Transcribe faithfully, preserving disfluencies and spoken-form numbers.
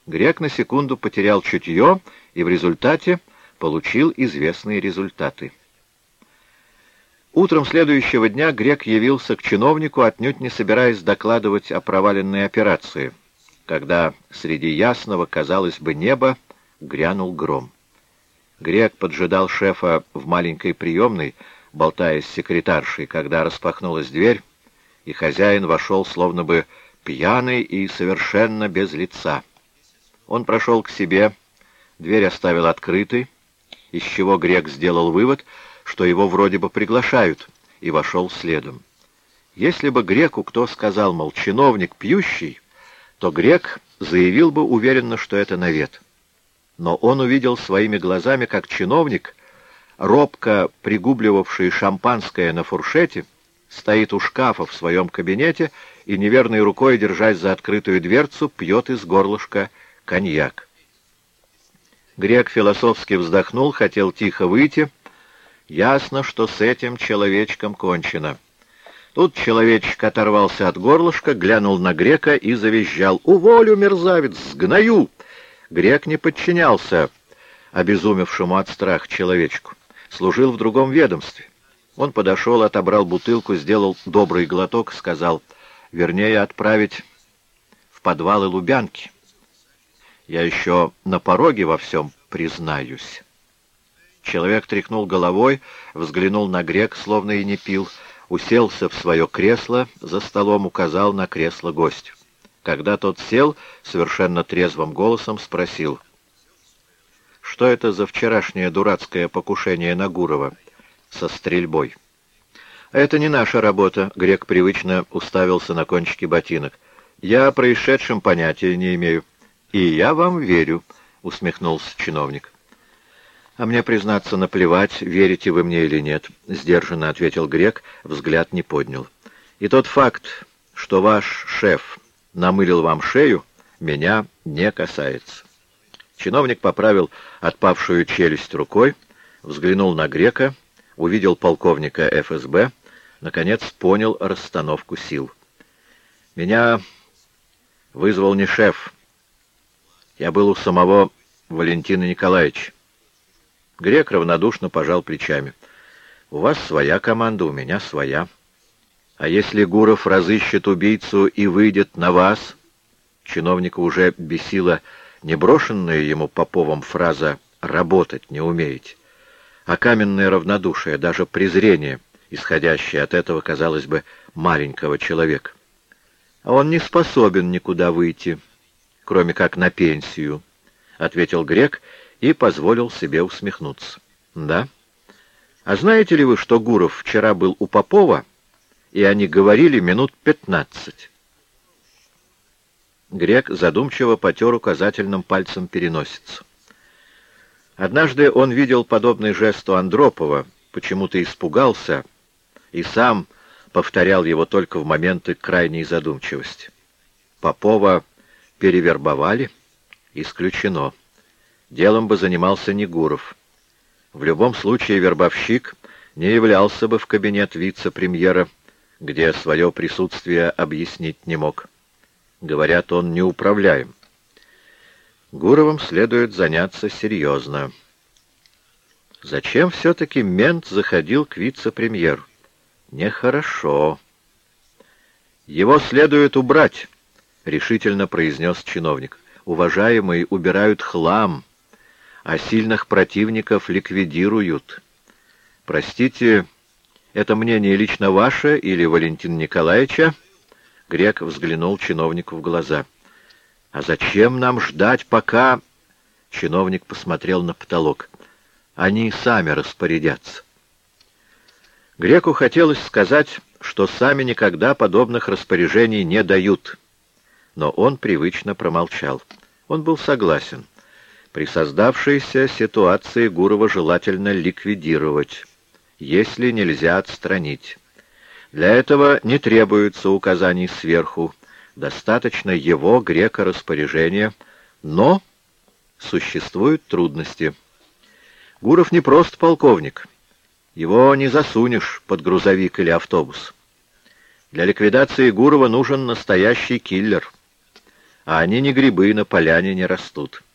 Грек на секунду потерял чутье и в результате получил известные результаты. Утром следующего дня Грек явился к чиновнику, отнюдь не собираясь докладывать о проваленной операции, когда среди ясного, казалось бы, неба грянул гром. Грек поджидал шефа в маленькой приемной, болтая с секретаршей, когда распахнулась дверь, и хозяин вошел словно бы пьяный и совершенно без лица. Он прошел к себе, дверь оставил открытой, из чего Грек сделал вывод, что его вроде бы приглашают, и вошел следом. Если бы Греку кто сказал, мол, чиновник пьющий, то Грек заявил бы уверенно, что это навет. Но он увидел своими глазами, как чиновник, робко пригубливавший шампанское на фуршете, стоит у шкафа в своем кабинете и, неверной рукой, держась за открытую дверцу, пьет из горлышка коньяк. Грек философски вздохнул, хотел тихо выйти. Ясно, что с этим человечком кончено. Тут человечек оторвался от горлышка, глянул на Грека и завизжал: «Уволю, мерзавец, сгною!» Грек не подчинялся обезумевшему от страха человечку. Служил в другом ведомстве. Он подошел, отобрал бутылку, сделал добрый глоток, сказал: «Вернее, отправить в подвалы Лубянки. Я еще на пороге во всем признаюсь». Человек тряхнул головой, взглянул на Грека, словно и не пил, уселся в свое кресло, за столом указал на кресло гостю. Когда тот сел, совершенно трезвым голосом спросил: «Что это за вчерашнее дурацкое покушение на Гурова со стрельбой?» «Это не наша работа», — Грек привычно уставился на кончики ботинок. «Я о происшедшем понятия не имею». «И я вам верю», — усмехнулся чиновник. «А мне, признаться, наплевать, верите вы мне или нет», — сдержанно ответил Грек, взгляд не поднял. «И тот факт, что ваш шеф намылил вам шею, меня не касается». Чиновник поправил отпавшую челюсть рукой, взглянул на Грека, увидел полковника эф эс бэ, наконец понял расстановку сил. «Меня вызвал не шеф. Я был у самого Валентина Николаевича». Грек равнодушно пожал плечами. «У вас своя команда, у меня своя. А если Гуров разыщет убийцу и выйдет на вас?» Чиновника уже бесила не брошенная ему Поповым фраза «работать не умеете», а каменное равнодушие, даже презрение, исходящее от этого, казалось бы, маленького человека. «А он не способен никуда выйти, кроме как на пенсию», — ответил Грек и позволил себе усмехнуться. «Да? А знаете ли вы, что Гуров вчера был у Попова, и они говорили минут пятнадцать?» Грек задумчиво потер указательным пальцем переносицу. Однажды он видел подобный жест у Андропова, почему-то испугался и сам повторял его только в моменты крайней задумчивости. Попова перевербовали? Исключено. Делом бы занимался не Гуров. В любом случае вербовщик не являлся бы в кабинет вице-премьера, где свое присутствие объяснить не мог. Говорят, он неуправляем. Гуровым следует заняться серьезно. Зачем все-таки мент заходил к вице-премьеру? Нехорошо. «Его следует убрать», — решительно произнес чиновник. «Уважаемые, убирают хлам, а сильных противников ликвидируют. Простите, это мнение лично ваше или Валентина Николаевича?» Грек взглянул чиновнику в глаза. «А зачем нам ждать, пока...» Чиновник посмотрел на потолок. «Они сами распорядятся». Греку хотелось сказать, что сами никогда подобных распоряжений не дают. Но он привычно промолчал. Он был согласен. При создавшейся ситуации Гурова желательно ликвидировать, если нельзя отстранить. Для этого не требуется указаний сверху, достаточно его, Грека, распоряжения, но существуют трудности. Гуров не просто полковник, его не засунешь под грузовик или автобус. Для ликвидации Гурова нужен настоящий киллер. а они не грибы, на поляне не растут.